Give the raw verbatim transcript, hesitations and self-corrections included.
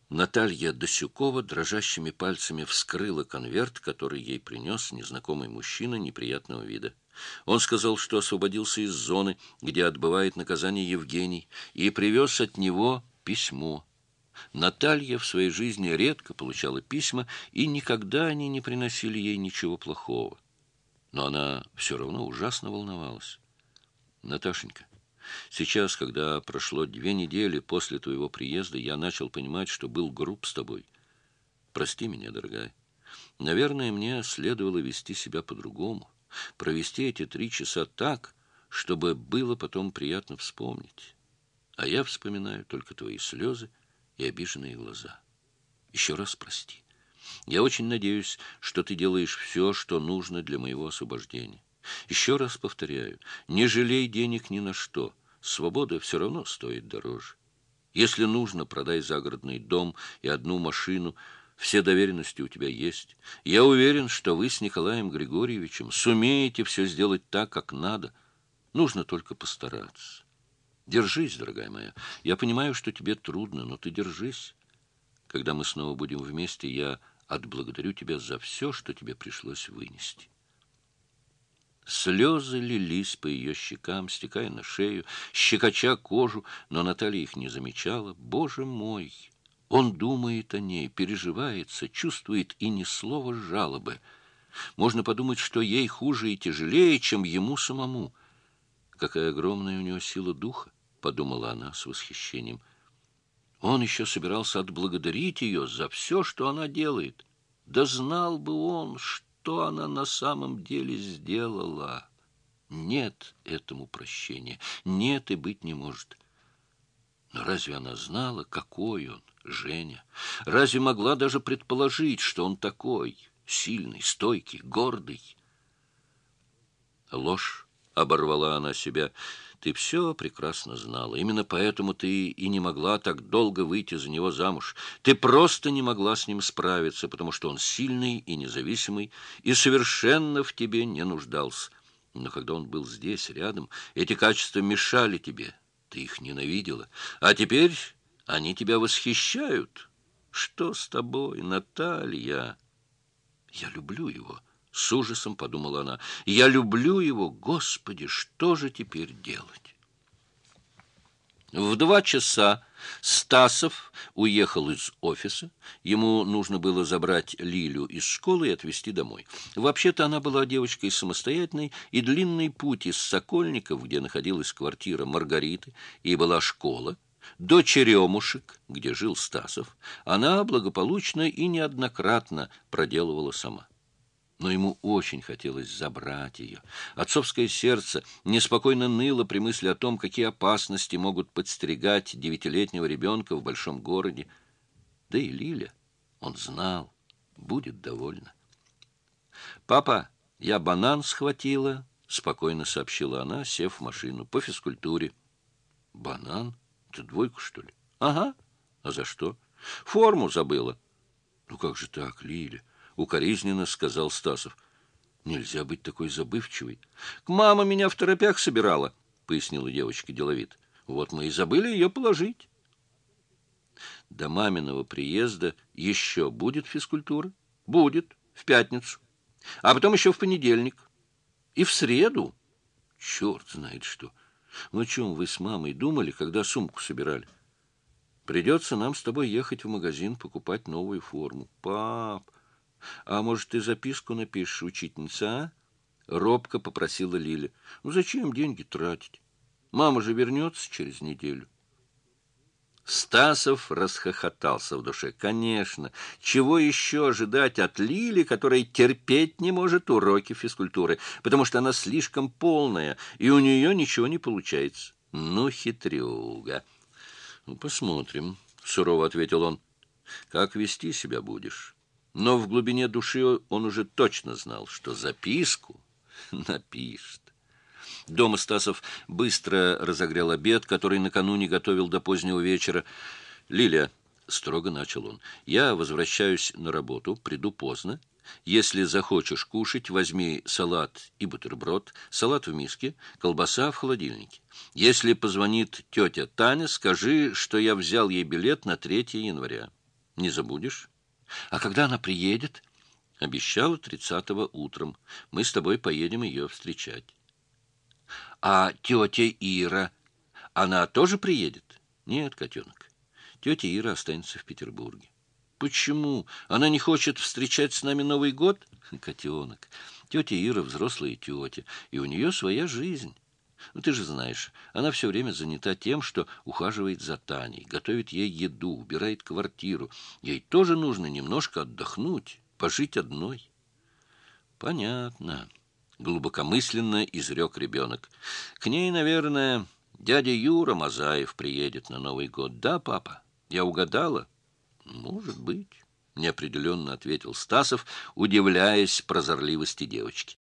Наталья Досюкова дрожащими пальцами вскрыла конверт, который ей принес незнакомый мужчина неприятного вида. Он сказал, что освободился из зоны, где отбывает наказание Евгений, и привез от него письмо. Наталья в своей жизни редко получала письма, и никогда они не приносили ей ничего плохого. Но она все равно ужасно волновалась. «Наташенька, сейчас, когда прошло две недели после твоего приезда, я начал понимать, что был груб с тобой. Прости меня, дорогая. Наверное, мне следовало вести себя по-другому, провести эти три часа так, чтобы было потом приятно вспомнить. А я вспоминаю только твои слезы и обиженные глаза. Еще раз прости. Я очень надеюсь, что ты делаешь все, что нужно для моего освобождения. Еще раз повторяю, не жалей денег ни на что. Свобода все равно стоит дороже. Если нужно, продай загородный дом и одну машину. Все доверенности у тебя есть. Я уверен, что вы с Николаем Григорьевичем сумеете все сделать так, как надо. Нужно только постараться. Держись, дорогая моя. Я понимаю, что тебе трудно, но ты держись. Когда мы снова будем вместе, я отблагодарю тебя за все, что тебе пришлось вынести». Слезы лились по ее щекам, стекая на шею, щекоча кожу, но Наталья их не замечала. Боже мой! Он думает о ней, переживается, чувствует и ни слова жалобы. Можно подумать, что ей хуже и тяжелее, чем ему самому. Какая огромная у него сила духа, подумала она с восхищением. Он еще собирался отблагодарить ее за все, что она делает. Да знал бы он, что что она на самом деле сделала. Нет этому прощения, нет и быть не может. Но разве она знала, какой он, Женя? Разве могла даже предположить, что он такой, сильный, стойкий, гордый? Ложь, оборвала она себя. Ты все прекрасно знала. Именно поэтому ты и не могла так долго выйти за него замуж. Ты просто не могла с ним справиться, потому что он сильный и независимый, и совершенно в тебе не нуждался. Но когда он был здесь, рядом, эти качества мешали тебе. Ты их ненавидела. А теперь они тебя восхищают. Что с тобой, Наталья? Я люблю его. С ужасом подумала она. Я люблю его, Господи, что же теперь делать? В два часа Стасов уехал из офиса. Ему нужно было забрать Лилю из школы и отвезти домой. Вообще-то она была девочкой самостоятельной, и длинный путь из Сокольников, где находилась квартира Маргариты, и была школа, до Черемушек, где жил Стасов, она благополучно и неоднократно проделывала сама. Но ему очень хотелось забрать ее. Отцовское сердце неспокойно ныло при мысли о том, какие опасности могут подстерегать девятилетнего ребенка в большом городе. Да и Лиля, он знал, будет довольна. «Папа, я банан схватила», — спокойно сообщила она, сев в машину, — «по физкультуре». «Банан? Ты двойку, что ли?» «Ага. А за что?» «Форму забыла». «Ну как же так, Лиля?» — укоризненно сказал Стасов. «Нельзя быть такой забывчивой». «К мама меня в торопях собирала», — пояснила девочка деловито. «Вот мы и забыли ее положить». «До маминого приезда еще будет физкультура?» «Будет. В пятницу. А потом еще в понедельник. И в среду». «Черт знает что. Ну, о чем вы с мамой думали, когда сумку собирали? Придется нам с тобой ехать в магазин, покупать новую форму». «Пап, а может, ты записку напишешь, учительница, а?» Робко попросила Лиля. «Ну, зачем деньги тратить? Мама же вернется через неделю». Стасов расхохотался в душе. Конечно, чего еще ожидать от Лили, которая терпеть не может уроки физкультуры, потому что она слишком полная, и у нее ничего не получается. Ну, хитрюга. «Ну, посмотрим», — сурово ответил он. «Как вести себя будешь?» Но в глубине души он уже точно знал, что записку напишет. Дома Стасов быстро разогрел обед, который накануне готовил до позднего вечера. «Лиля», — строго начал он, — «я возвращаюсь на работу, приду поздно. Если захочешь кушать, возьми салат и бутерброд, салат в миске, колбаса в холодильнике. Если позвонит тетя Таня, скажи, что я взял ей билет на третье января. Не забудешь? А когда она приедет? Обещала тридцатого утром. Мы с тобой поедем ее встречать. А тетя Ира, она тоже приедет? Нет, котенок. Тетя Ира останется в Петербурге. Почему? Она не хочет встречать с нами Новый год? Котенок, тетя Ира взрослая тетя, и у нее своя жизнь. Ну, ты же знаешь, она все время занята тем, что ухаживает за Таней, готовит ей еду, убирает квартиру. Ей тоже нужно немножко отдохнуть, пожить одной. Понятно, глубокомысленно изрек ребенок. К ней, наверное, дядя Юра Мазаев приедет на Новый год. Да, папа? Я угадала? Может быть, неопределенно ответил Стасов, удивляясь прозорливости девочки.